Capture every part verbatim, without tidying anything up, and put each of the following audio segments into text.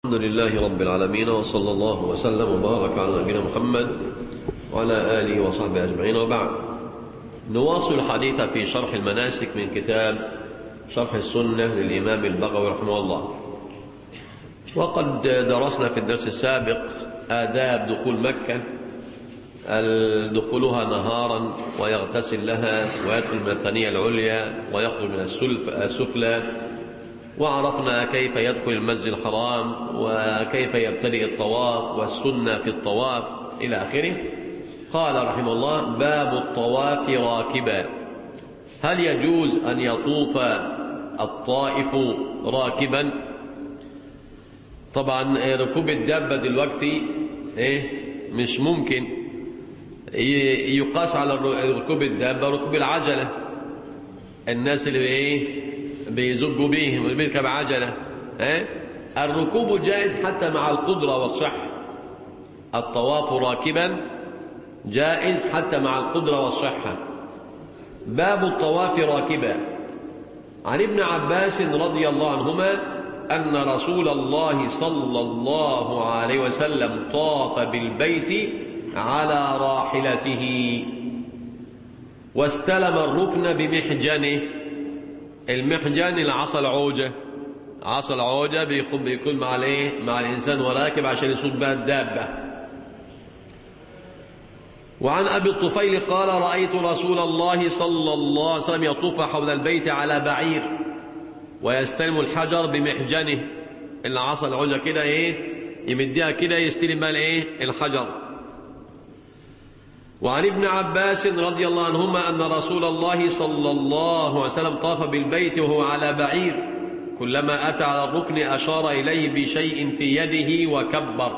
الحمد لله رب العالمين، وصلى الله وسلم وبارك على نبينا محمد وعلى آله وصحبه أجمعين، وبعد. نواصل الحديث في شرح المناسك من كتاب شرح السنة للإمام البغوي رحمه الله. وقد درسنا في الدرس السابق آداب دخول مكة، دخولها نهارا ويغتسل لها ويدخل من الثانية العليا ويخرج من السفلى، وعرفنا كيف يدخل المسجد الحرام وكيف يبتدئ الطواف والسنة في الطواف إلى آخره. قال رحمه الله: باب الطواف راكبا. هل يجوز أن يطوف الطائف راكبا؟ طبعا ركوب الدابة دلوقتي إيه مش ممكن يقاس على ركوب الدابة ركوب العجلة. الناس اللي ايه بيزجوا بيهم اللي بيركب عجلة، اه؟ الركوب جائز حتى مع القدرة والصحة. الطواف راكبا جائز حتى مع القدرة والصحة. باب الطواف راكبا. عن ابن عباس رضي الله عنهما أن رسول الله صلى الله عليه وسلم طاف بالبيت على راحلته واستلم الركن بمحجنه. المحجن العصا العوجة، عصا العوجة بيكون مع الايه مع الإنسان وراكب عشان يصوب بها الدابة. وعن أبي الطفيل قال: رأيت رسول الله صلى الله عليه وسلم يطوف حول البيت على بعير ويستلم الحجر بمحجنه. العصا العوجة كده ايه يمديها كده يستلم بها الايه الحجر. وعن ابن عباس رضي الله عنهما أن رسول الله صلى الله عليه وسلم طاف بالبيت وهو على بعير، كلما أتى على الركن أشار إليه بشيء في يده وكبر.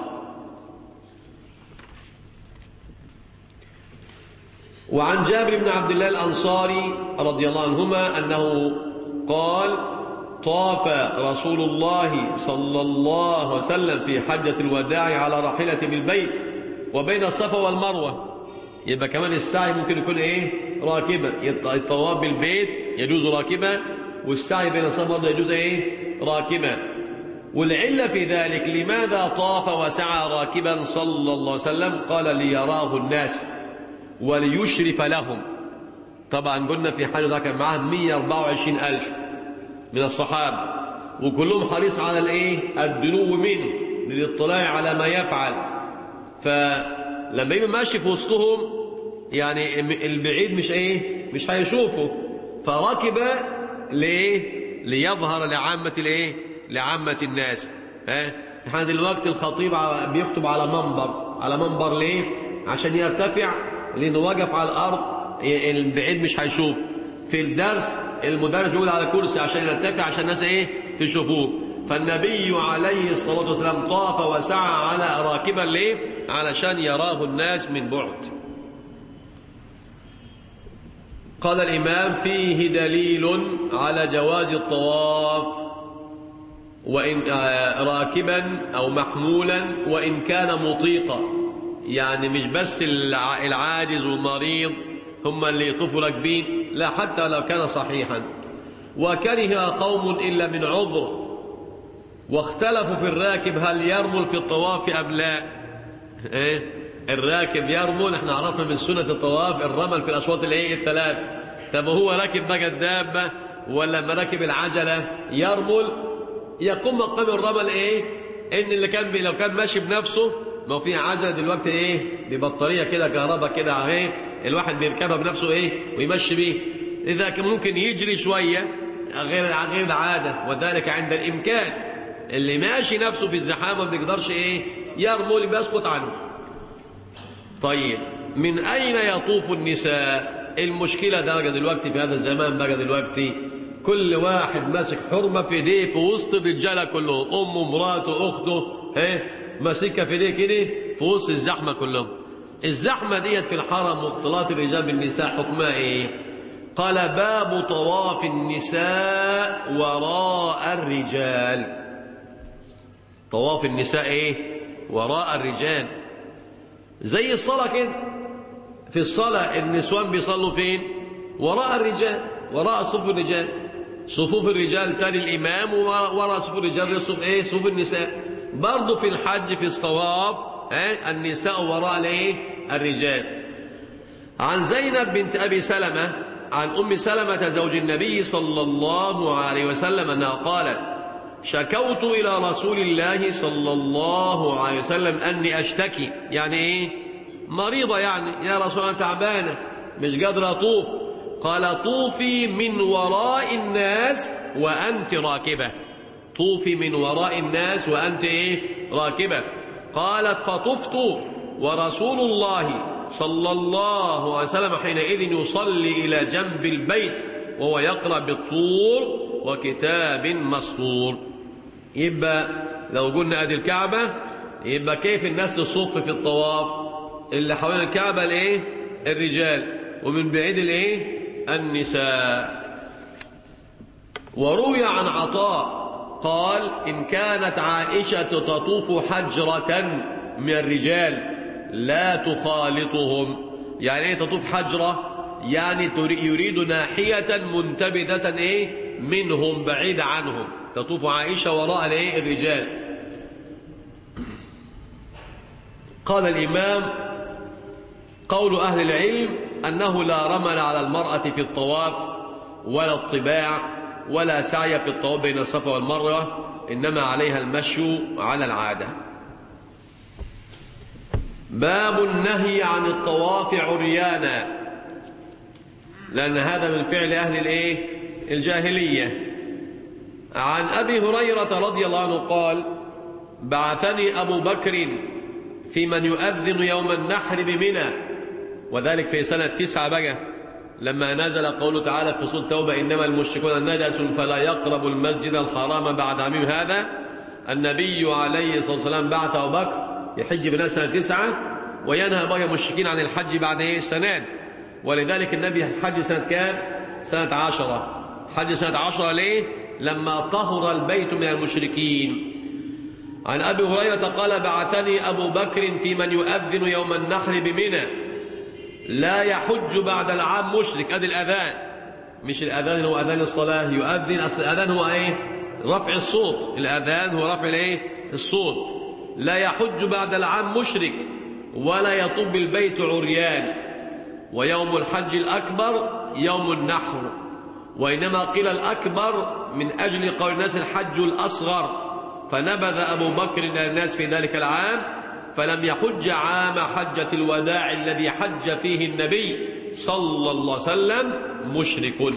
وعن جابر بن عبد الله الأنصاري رضي الله عنهما أنه قال: طاف رسول الله صلى الله عليه وسلم في حجة الوداع على راحلة بالبيت وبين الصفا والمروة. يبقى كمان السعي ممكن يكون ايه راكبا. الطواف بالبيت يجوز راكبا، والسعي بين الصفا والمروة يجوز ايه راكبا. والعلة في ذلك لماذا طاف وسعى راكبا صلى الله عليه وسلم؟ قال: ليراه الناس وليشرف لهم. طبعا قلنا في حاجة كان معاه مئة وأربعة وعشرين ألف من الصحابة، وكلهم حريص على الايه الدنو منه للاطلاع على ما يفعل. فلما يبقى ماشي في وسطهم يعني البعيد مش ايه مش هيشوفه، فركب ليه ليظهر لعامة الايه لعامة الناس. ها احنا دلوقتي الخطيب بيخطب على منبر على منبر ليه؟ عشان يرتفع، لانه واقف على الارض البعيد مش هيشوف. في الدرس المدرس بيقول على كرسي عشان يرتفع عشان الناس ايه تشوفوه. فالنبي عليه الصلاة والسلام طاف وسعى على راكبا ليه؟ علشان يراه الناس من بعد. قال الإمام: فيه دليل على جواز الطواف وإن راكبا أو محمولا وإن كان مطيقا. يعني مش بس العاجز والمريض هم اللي يطوفوا راكبين، لا، حتى لو كان صحيحا. وكره قوم إلا من عذر، واختلفوا في الراكب هل يرمل في الطواف أم لا. إيه؟ الراكب يرمل، احنا عرفنا من سنة الطواف الرمل في الأشواط الايه الثلاث. طب هو راكب بقى الدابة ولا مراكب العجلة يرمل؟ يقوم مقام الرمل ايه؟ ان اللي كان بي لو كان ماشي بنفسه، ما هو في عجلة دلوقتي ايه ببطارية كده كهرباء كده اهي الواحد بيركبها بنفسه ايه ويمشي بيه. اذا كان ممكن يجري شوية غير غير العادة، وذلك عند الامكان. اللي ماشي نفسه في الزحام ما بيقدرش ايه يرمل، بيسقط عنه. طيب من اين يطوف النساء؟ المشكلة ده دلوقتي في هذا الزمان بقى دلوقتي كل واحد ماسك حرمة في ايديه في وسط الرجالة كلهم، امه مراته اخته ايه ماسكها في ايديه كده في وسط الزحمة كلهم. الزحمة ديت في الحرم واختلاط الرجال بالنساء حكمها ايه؟ قال: باب طواف النساء وراء الرجال. طواف النساء ايه وراء الرجال. زي الصلاة كده، في الصلاة النسوان بيصلوا فين؟ وراء الرجال، وراء صفوف الرجال. صفوف الرجال تالي الإمام، ووراء صفوف الرجال صفوف ايه صفوف النساء. برضو في الحج في الطواف النساء وراء الايه الرجال. عن زينب بنت أبي سلمة عن أم سلمة زوج النبي صلى الله عليه وسلم أنها قالت: شكوت إلى رسول الله صلى الله عليه وسلم أني أشتكي، يعني إيه؟ مريضة، يعني يا رسول الله تعبانة مش قادرة أطوف. قال: طوفي من وراء الناس وأنت راكبة، طوفي من وراء الناس وأنت إيه؟ راكبة. قالت: فطفت ورسول الله صلى الله عليه وسلم حينئذ يصلي إلى جنب البيت وهو يقرأ بالطور وكتاب مسطور. يبقى لو قلنا أدي الكعبة، يبقى كيف الناس الصف في الطواف؟ اللي حوالين الكعبة الايه؟ الرجال، ومن بعيد الايه؟ النساء. وروي عن عطاء قال: إن كانت عائشة تطوف حجرة من الرجال لا تخالطهم. يعني ايه تطوف حجرة؟ يعني يريد ناحية منتبذة ايه؟ منهم، بعيد عنهم. تطوف عائشة وراء الايه؟ الرجال. قال الإمام: قول أهل العلم أنه لا رمل على المرأة في الطواف ولا الطباع ولا سعي في الطواف بين الصفا والمروة، إنما عليها المشي على العادة. باب النهي عن الطواف عريانا، لأن هذا من فعل أهل الإيه؟ الجاهلية. عن أبي هريرة رضي الله عنه قال: بعثني أبو بكر في من يؤذن يوم النحر بمنى، وذلك في سنة تسعة بقى لما نزل قوله تعالى في سورة التوبة: إنما المشركون نجس فلا يقربوا المسجد الحرام بعد عامهم هذا. النبي عليه الصلاة والسلام بعث أبو بكر يحج بنا سنة تسعة وينهى بقى المشركين عن الحج بعد ايه؟ سنة. ولذلك النبي حج سنة كام؟ سنة عشرة. حج سنة عشرة ليه؟ لما طهر البيت من المشركين. عن أبي هريرة قال: بعثني أبو بكر في من يؤذن يوم النحر بمنى لا يحج بعد العام مشرك. أدي الأذان، مش الأذان هو أذان الصلاة، يؤذن. أصل الأذان هو إيه؟ رفع الصوت. الأذان هو رفع الإيه؟ الصوت. لا يحج بعد العام مشرك ولا يطوف بالبيت عريان. ويوم الحج الأكبر يوم النحر، وإنما قيل الأكبر من أجل قول الناس الحج الأصغر، فنبذ أبو بكر إلى الناس في ذلك العام فلم يحج عام حجة الوداع الذي حج فيه النبي صلى الله عليه وسلم مشرك.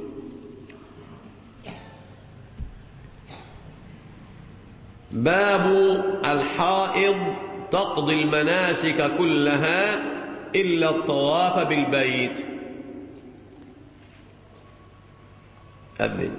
باب الحائض تقضي المناسك كلها إلا الطواف بالبيت. أذن.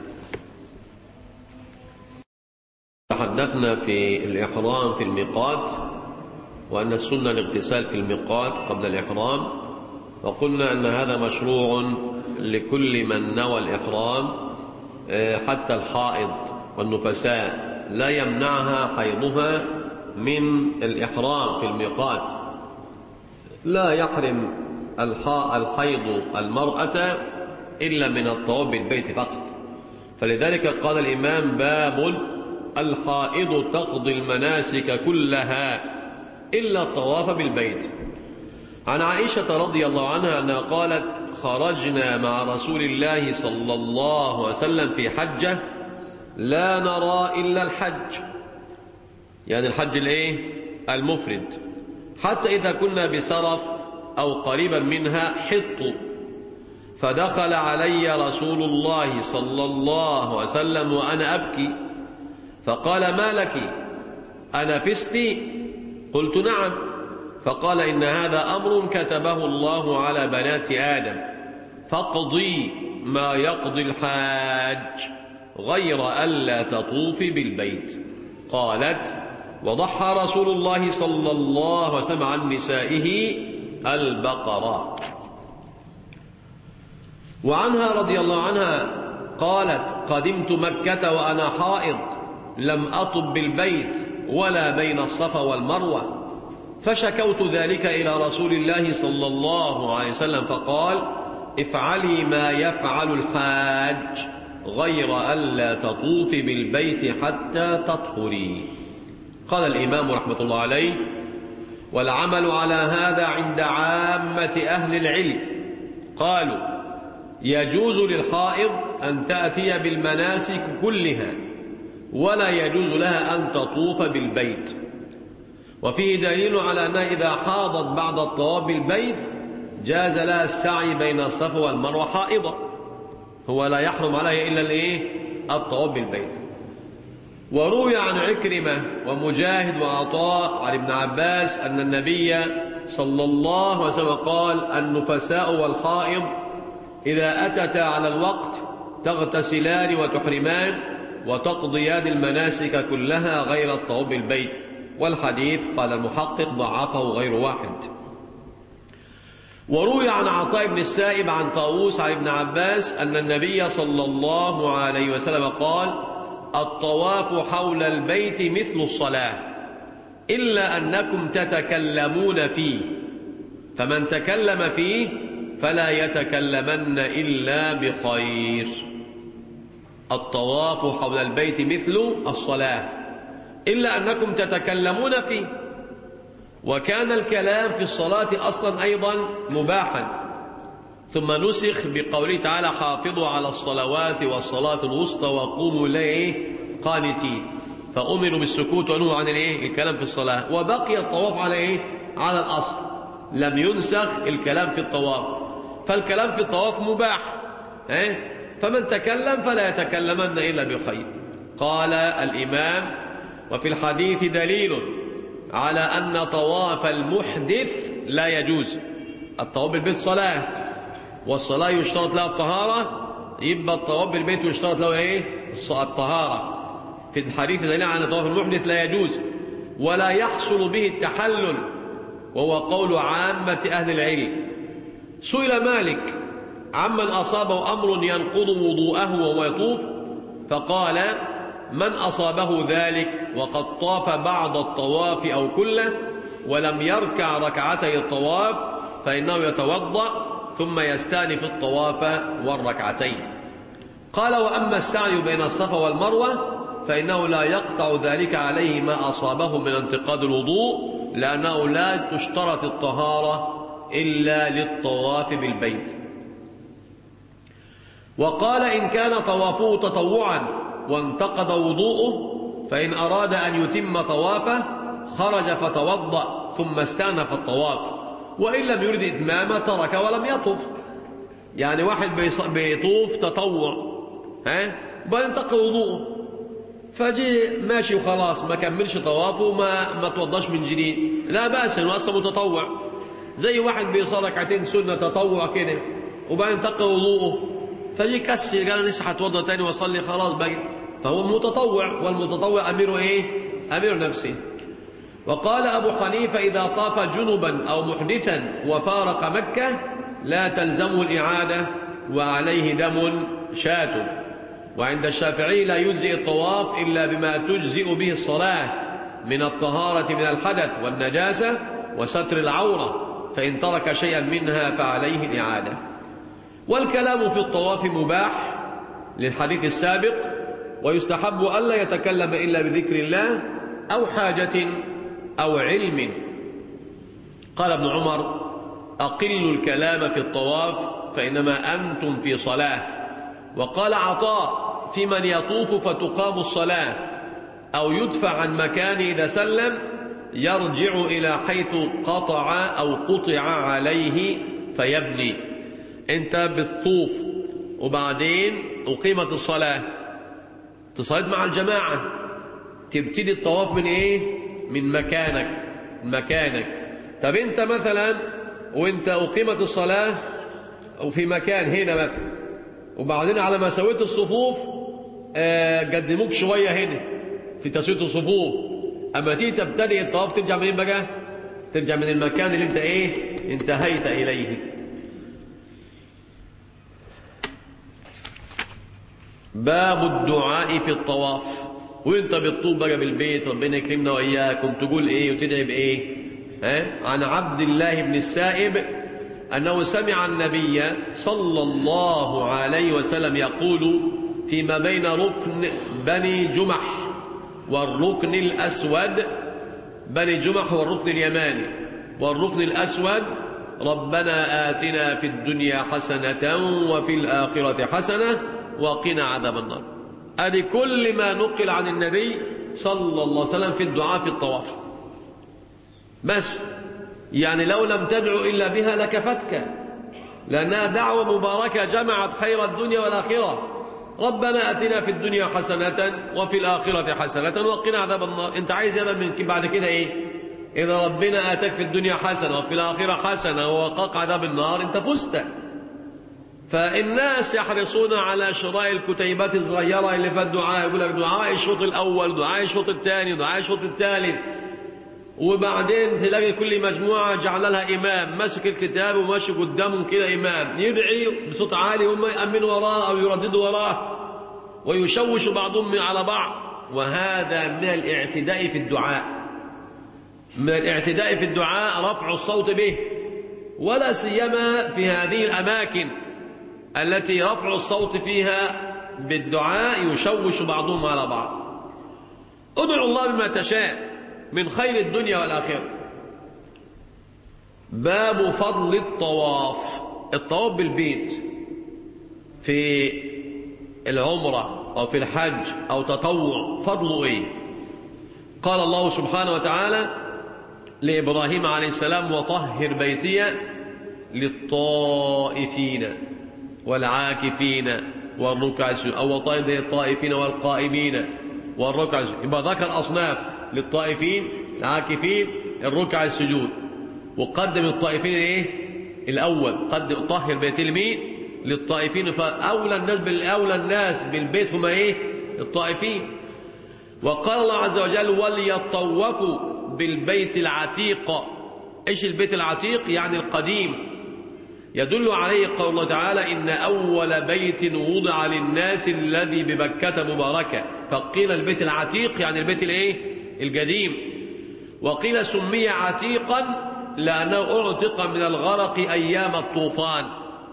تحدثنا في الإحرام في الميقات، وأن السنة الاغتسال في الميقات قبل الإحرام، وقلنا أن هذا مشروع لكل من نوى الإحرام، حتى الحائض والنفساء لا يمنعها حيضها من الإحرام في الميقات. لا يحرم الحيض المرأة إلا من الطواف بالبيت فقط. فلذلك قال الإمام: باب الحائض تقضي المناسك كلها إلا الطواف بالبيت. عن عائشة رضي الله عنها أنها قالت: خرجنا مع رسول الله صلى الله عليه وسلم في حجة لا نرى إلا الحج، يعني الحج الايه؟ المفرد، حتى إذا كنا بسرف أو قريبا منها حط، فدخل علي رسول الله صلى الله عليه وسلم وأنا أبكي، فقال: ما لك أنفست؟ قلت: نعم. فقال: إن هذا أمر كتبه الله على بنات آدم، فاقضي ما يقضي الحاج غير ألا تطوفي بالبيت. قالت: وضحى رسول الله صلى الله عليه وسلم عن نسائه البقرة. وعنها رضي الله عنها قالت: قدمت مكة وأنا حائض، لم أطب بالبيت ولا بين الصفا والمروة، فشكوت ذلك إلى رسول الله صلى الله عليه وسلم فقال: افعلي ما يفعل الحاج غير ألا تطوفي بالبيت حتى تطهري. قال الإمام رحمة الله عليه: والعمل على هذا عند عامة أهل العلم قالوا: يجوز للحائض أن تأتي بالمناسك كلها، ولا يجوز لها أن تطوف بالبيت. وفيه دليل على أنها إذا حاضت بعد الطواف بالبيت جاز لها السعي بين الصفا والمروة حائضة، هو لا يحرم عليها إلا الإيه؟ الطواف بالبيت. وروي عن عكرمة ومجاهد وعطاء عن ابن عباس أن النبي صلى الله عليه وسلم قال: النفساء والحائض إذا أتتا على الوقت تغتسلان وتحرمان وتقضيان المناسك كلها غير الطواف بالبيت. والحديث قال المحقق ضعفه غير واحد. وروي عن عطاء بن السائب عن طاووس عن ابن عباس أن النبي صلى الله عليه وسلم قال: الطواف حول البيت مثل الصلاة إلا أنكم تتكلمون فيه، فمن تكلم فيه فلا يتكلمن إلا بخير. الطواف حول البيت مثل الصلاة إلا أنكم تتكلمون فيه. وكان الكلام في الصلاة أصلا أيضا مباحا، ثم نسخ بقوله تعالى: حافظوا على الصلوات والصلاة الوسطى وقوموا إليه قانتين، فأمروا بالسكوت ونهوا عن الإيه؟ الكلام في الصلاة. وبقي الطواف على إيه؟ على الأصل، لم ينسخ الكلام في الطواف، فالكلام في الطواف مباح، إيه؟ فمن تكلم فلا يتكلمن إلا بخير. قال الإمام: وفي الحديث دليل على أن طواف المحدث لا يجوز. الطواف بالبيت صلاة، والصلاة يشترط لها الطهارة، يبقى الطواف بالبيت يشترط له إيه؟ الطهارة. في الحديث دليل على أن طواف المحدث لا يجوز ولا يحصل به التحلل، وهو قول عامة أهل العلم. سئل مالك عمن أصابه أمر ينقض وضوءه وهو يطوف، فقال: من أصابه ذلك وقد طاف بعض الطواف أو كله ولم يركع ركعتي الطواف فإنه يتوضأ ثم يستأنف الطواف والركعتين. قال: وأما السعي بين الصفا والمروة فإنه لا يقطع ذلك عليه ما أصابه من انتقاد الوضوء، لأنه لا تشترط الطهارة إلا للطواف بالبيت. وقال: إن كان طوافه تطوعا وانتقد وضوءه فإن أراد أن يتم طوافه خرج فتوضأ ثم استأنف الطواف، وإن لم يرد إتمامه ترك ولم يطوف. يعني واحد بيطوف تطوع، ها وينتقد وضوءه، فجي ماشي وخلاص ما كملش طوافه وما ما توضاش من جديد، لا بأس انه اصلا متطوع. زي واحد بيصلي ركعتين سنه تطوع كده وبعدين انتقد وضوءه، فجي كسر قال انا لسه هتوضا تاني واصلي خلاص بقى، فهو متطوع، والمتطوع اميره ايه؟ امير نفسه. وقال ابو حنيفه: اذا طاف جنبا او محدثا وفارق مكه لا تلزمه الاعاده وعليه دم شاة. وعند الشافعي لا يجزئ الطواف إلا بما تجزئ به الصلاة من الطهارة من الحدث والنجاسة وستر العورة، فإن ترك شيئا منها فعليه الإعادة. والكلام في الطواف مباح للحديث السابق، ويستحب ألا يتكلم إلا بذكر الله أو حاجة أو علم. قال ابن عمر: أقلوا الكلام في الطواف فإنما أنتم في صلاة. وقال عطاء: في من يطوف فتقام الصلاة أو يدفع عن مكانه إذا سلم يرجع إلى حيث قطع أو قطع عليه فيبني. أنت بتطوف وبعدين أقيمت الصلاة، تصلي مع الجماعة، تبتدي الطواف من إيه؟ من مكانك مكانك طب أنت مثلا وأنت أقيمت الصلاة وفي مكان هنا مثلا، وبعدين على ما سويت الصفوف آه قدموك شوية هنا في تسوية الصفوف، أما تيجي تبتدئ الطواف ترجع منين بقى؟ ترجع من المكان اللي انت ايه؟ انتهيت إليه. باب الدعاء في الطواف. وانت بتطوف بقى بالبيت ربنا يكرمنا وإياكم تقول ايه وتدعي بايه؟ ها؟ عن عبد الله بن السائب أنه سمع النبي صلى الله عليه وسلم يقول فيما بين ركن بني جمح والركن الأسود. بني جمح هو الركن اليماني، والركن الأسود ربنا آتنا في الدنيا حسنة وفي الآخرة حسنة وقنا عذاب النار. أدي كل ما نقل عن النبي صلى الله عليه وسلم في الدعاء في الطواف. بس يعني لو لم تدعو إلا بها لكفتك، لأنها دعوة مباركة جمعت خير الدنيا والآخرة. ربنا أتنا في الدنيا حسنة وفي الآخرة حسنة وقنا عذاب النار. أنت عايز يبقى من بعد كده إيه؟ إذا ربنا آتاك في الدنيا حسنة وفي الآخرة حسنة ووقاك عذاب النار أنت فزت. فالناس يحرصون على شراء الكتيبات الصغيرة اللي في الدعاء، يقول لك دعاء الشوط الأول، دعاء الشوط الثاني، دعاء الشوط الثالث، وبعدين تلاقي كل مجموعة جعل لها إمام ماسك الكتاب وماشي قدامهم كده إمام يدعي بصوت عالي وهم يأمنوا وراه أو يرددوا وراه ويشوش بعضهم على بعض. وهذا من الاعتداء في الدعاء، من الاعتداء في الدعاء رفع الصوت به، ولا سيما في هذه الأماكن التي رفع الصوت فيها بالدعاء يشوش بعضهم على بعض. ادعوا الله بما تشاء من خير الدنيا والآخرة. باب فضل الطواف. الطواف بالبيت في العمرة أو في الحج أو تطوع فضله إيه؟ قال الله سبحانه وتعالى لإبراهيم عليه السلام وطهر بيتي للطائفين والعاكفين والركع السجود، أو طائف للطائفين والقائمين والركع السجود. يبقى ذكر أصناف للطائفين العاكفين الركع السجود، وقدم الطائفين ايه الاول، قدم طهر بيت المين للطائفين، فاولى الناس بالاولى الناس بالبيت هم ايه الطائفين. وقال الله عز وجل وليطوفوا بالبيت العتيق. ايش البيت العتيق؟ يعني القديم. يدل عليه قول الله تعالى إن أول بيت وضع للناس الذي ببكة مباركة، فقيل البيت العتيق يعني البيت الايه القديم. وقيل سمي عتيقا لأنه أعتق من الغرق أيام الطوفان،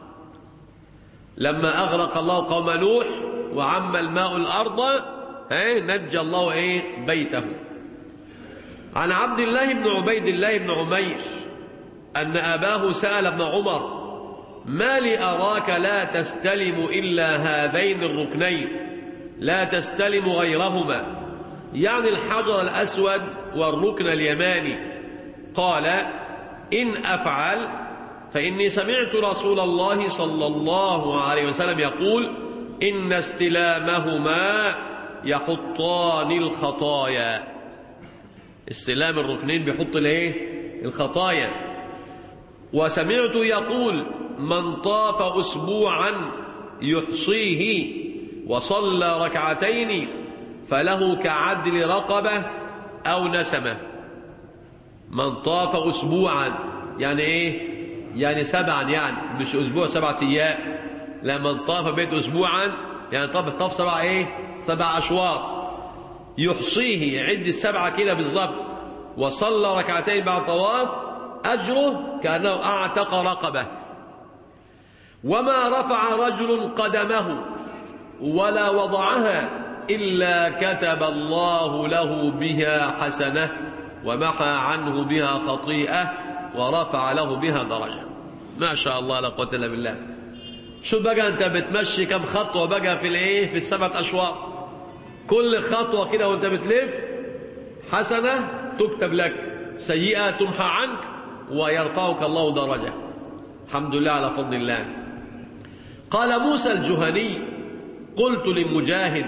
لما أغرق الله قوم نوح وعم الماء الأرض نجى الله إيه بيته. عن عبد الله بن عبيد الله بن عمير أن أباه سأل ابن عمر ما لي أراك لا تستلم إلا هذين الركنين لا تستلم غيرهما، يعني الحجر الأسود والركن اليماني. قال إن أفعل فإني سمعت رسول الله صلى الله عليه وسلم يقول إن استلامهما يحطان الخطايا. استلام الركنين بيحط الايه الخطايا. وسمعت يقول من طاف أسبوعا يحصيه وصلى ركعتين فله كعدل رقبة أو نسمة. من طاف أسبوعا يعني إيه؟ يعني سبعا، يعني مش أسبوع سبعة أيام، لا، من طاف بيت أسبوعا يعني طاف طاف سبع إيه؟ سبع أشواط، يحصيه يعد السبعة كده بالظبط، وصلى ركعتين بعد طواف أجره كأنه أعتق رقبة. وما رفع رجل قدمه ولا وضعها إلا كتب الله له بها حسنة ومحى عنه بها خطيئة ورفع له بها درجة. ما شاء الله لا قوة إلا بالله. شو بقى أنت بتمشي كم خطوة بقى في الإيه في السبعة أشواط، كل خطوة كده وأنت بتلف حسنة تكتب لك، سيئة تمحى عنك ويرفعك الله درجة. الحمد لله على فضل الله. قال موسى الجهني قلت لمجاهد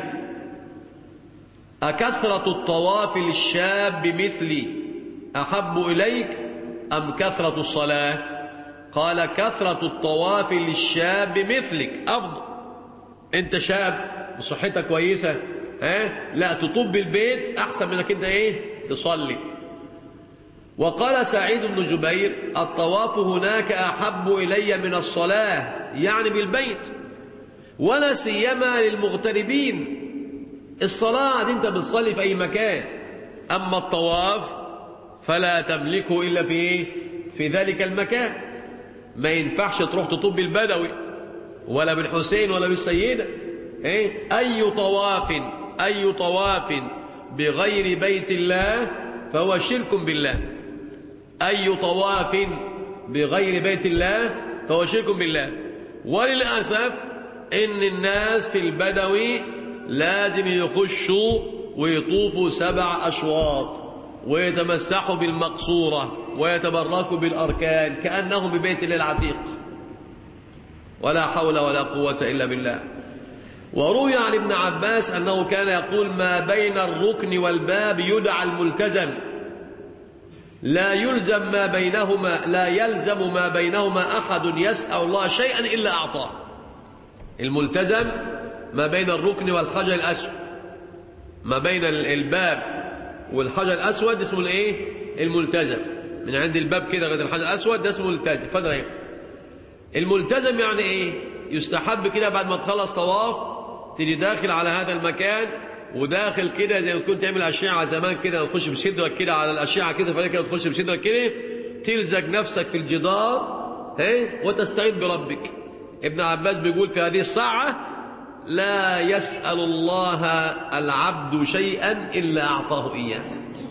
أكثرة الطواف للشاب مثلي أحب إليك أم كثرة الصلاة؟ قال كثرة الطواف للشاب مثلك أفضل. أنت شاب وصحتك كويسة، ها؟ لا تطب البيت أحسن منك أنت إيه تصلي. وقال سعيد بن جبير الطواف هناك أحب إلي من الصلاة، يعني بالبيت، ولا سيما للمغتربين. الصلاة أنت بتصلي في أي مكان، أما الطواف فلا تملكه إلا في إيه؟ في ذلك المكان. ما ينفعش تروح تطب بالبدوي ولا بالحسين ولا بالسيدة. إيه؟ أي طواف أي طواف بغير بيت الله فهو شرك بالله. أي طواف بغير بيت الله فهو شرك بالله. وللأسف إن الناس في البدوي لازم يخشوا ويطوفوا سبع أشواط ويتمسحوا بالمقصورة ويتبركوا بالأركان كأنهم ببيت الله العتيق، ولا حول ولا قوة إلا بالله. وروي عن ابن عباس أنه كان يقول: ما بين الركن والباب يدعى الملتزم، لا يلزم ما بينهما لا يلزم ما بينهما أحد يسأل الله شيئا إلا أعطاه. الملتزم ما بين الركن والحجر الأسود، ما بين الباب والحجر الأسود اسمه الايه؟ الملتزم. من عند الباب كده لغايه الحجر الأسود ده اسمه الملتزم. فضل ايه؟ الملتزم يعني ايه؟ يستحب كده بعد ما تخلص طواف تيجي داخل على هذا المكان وداخل كده زي ما كنت تعمل أشعة زمان كده، تخش بصدرك كده على الأشعة كده، فلا كده تخش بصدرك كده، تلزق نفسك في الجدار ها وتستعيذ بربك. ابن عباس بيقول في هذه الساعة لا يسأل الله العبد شيئا إلا أعطاه إياه.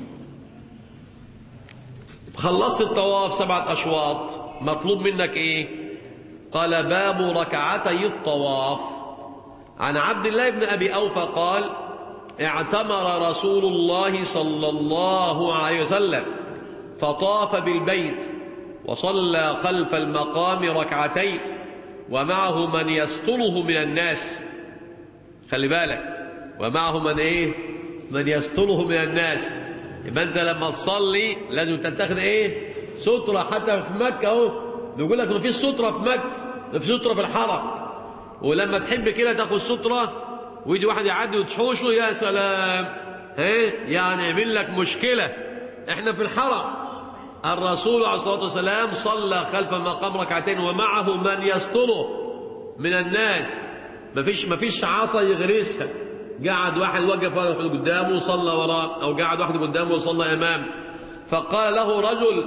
خلصت الطواف سبعة أشواط، مطلوب منك إيه؟ قال: باب ركعتي الطواف. عن عبد الله بن أبي أوفى قال: اعتمر رسول الله صلى الله عليه وسلم فطاف بالبيت وصلى خلف المقام ركعتين ومعه من يستره من الناس. خلي بالك، ومعه من ايه؟ من يستره من الناس. يبقى انت لما تصلي لازم تتخذ ايه؟ سترة. حتى في مكة اهو بيقول لك ما فيش سترة في مكة، ما فيش سترة في الحرم. ولما تحب كده تاخذ سترة ويجي واحد يعدي وتحوشه، يا سلام، ها يعني يعمل لك مشكلة. احنا في الحرم الرسول عليه الصلاة والسلام صلى خلف المقام ركعتين ومعه من يستره من الناس. ما فيش ما فيش عصا يغرسها، قعد واحد وقف قدامه وصلى وراه، او قعد واحد قدامه وصلى امامه. فقال له رجل: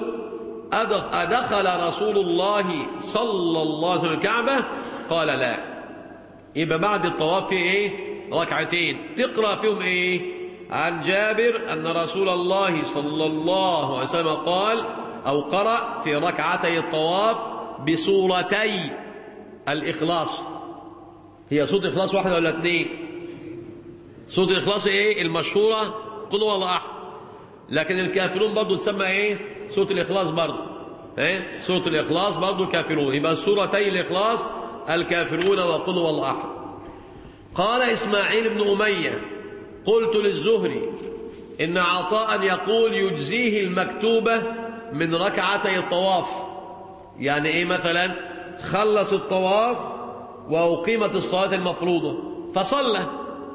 أدخل رسول الله صلى الله عليه وسلم الكعبة؟ قال: لا. يبقى بعد الطواف في ايه؟ ركعتين تقرأ فيهم ايه؟ عن جابر أن رسول الله صلى الله عليه وسلم قال أو قرأ في ركعتي الطواف بسورتي الإخلاص. هي سورة الإخلاص واحدة ولا اثنين؟ سورة الإخلاص ايه المشهورة؟ قل هو الله أحد. لكن الكافرون برضو تسمى ايه؟ سورة الإخلاص برضو ايه؟ سورة الإخلاص برضو الكافرون. يبقى سورتي الإخلاص الكافرون وقل هو الله أحد. قال إسماعيل بن أمية: قلت للزهري إن عطاء يقول يجزيه المكتوبة من ركعتي الطواف. يعني إيه؟ مثلا خلص الطواف وأقيمت الصلاة المفروضة فصلى،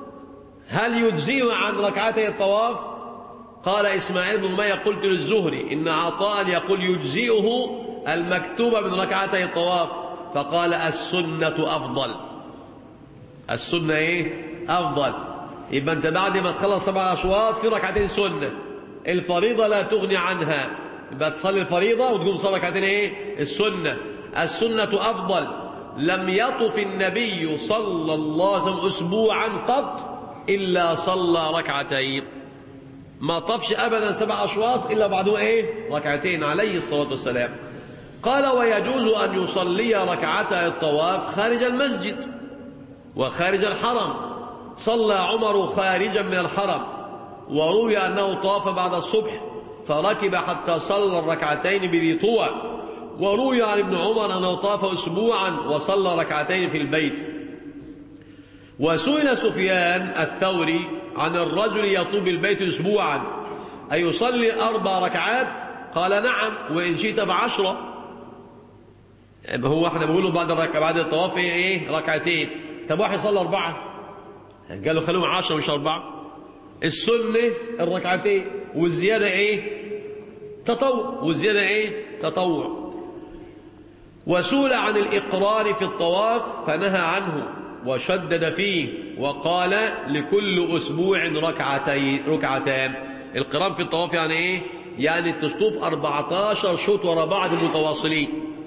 هل يجزيه عن ركعتي الطواف؟ قال إسماعيل بن أمية: قلت للزهري إن عطاء يقول يجزيه المكتوبة من ركعتي الطواف، فقال: السنة أفضل. السنة إيه؟ أفضل. يبقى أنت بعد ما تخلص سبع أشواط في ركعتين سنة، الفريضة لا تغني عنها، يبقى تصلي الفريضة وتقوم تصلي ركعتين إيه؟ السنة. السنة أفضل. لم يطف النبي صلى الله عليه وسلم أسبوعا قط إلا صلى ركعتين، ما طفش أبدا سبع أشواط إلا بعده إيه؟ ركعتين عليه الصلاة والسلام. قال: ويجوز أن يصلي ركعتي الطواف خارج المسجد وخارج الحرم. صلى عمر خارجا من الحرم، وروي أنه طاف بعد الصبح فركب حتى صلى الركعتين بذي طوى. وروي عن ابن عمر أنه طاف أسبوعا وصلى ركعتين في البيت. وسئل سفيان الثوري عن الرجل يطوف البيت أسبوعا أيصلي أربع ركعات؟ قال: نعم، وإن شئت بعشرة. هو احنا بنقول له بعد الركعة بعد الطواف ايه؟ ركعتين. طب واحد صلى أربعة، قال له خلوهم عشرة مش أربعة. السنة الركعتين والزيادة ايه؟ تطوع. والزيادة ايه؟ تطوع. وسئل عن الإقرار في الطواف فنهى عنه وشدد فيه وقال: لكل أسبوع ركعتين ركعتان. القران في الطواف يعني ايه؟ يعني تشطوف أربعة عشر شوط ورا بعض متواصلين.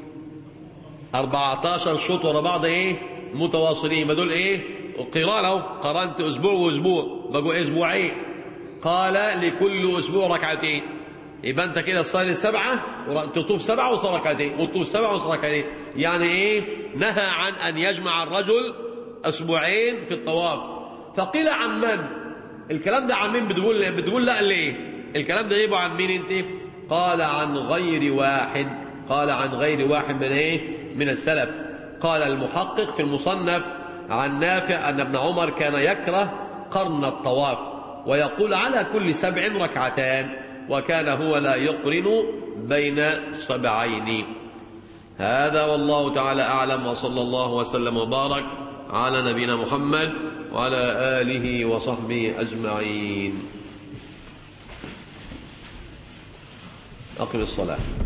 أربعة عشر شوط ورا بعض ايه؟ متواصلين. ما دول ايه؟ القران اهو، قرنت اسبوع واسبوع بقوا اسبوعين. قال لكل أسبوع ركعتين. يبقى أنت كده تصلي سبعة، تطوف سبعة وصلي ركعتين، وتطوف سبعة وصلي ركعتين. يعني إيه؟ نهى عن أن يجمع الرجل أسبوعين في الطواف. فقيل عن من؟ الكلام ده عن مين؟ بتقول بتقول لا ليه؟ الكلام ده يجيبه عن مين أنت؟ قال عن غير واحد. قال عن غير واحد من إيه؟ من السلف. قال المحقق في المصنف عن نافع أن ابن عمر كان يكره قرن الطواف ويقول على كل سبع ركعتان، وكان هو لا يقرن بين سبعين. هذا والله تعالى أعلم، وصلى الله وسلم وبارك على نبينا محمد وعلى آله وصحبه أجمعين. أقم الصلاة.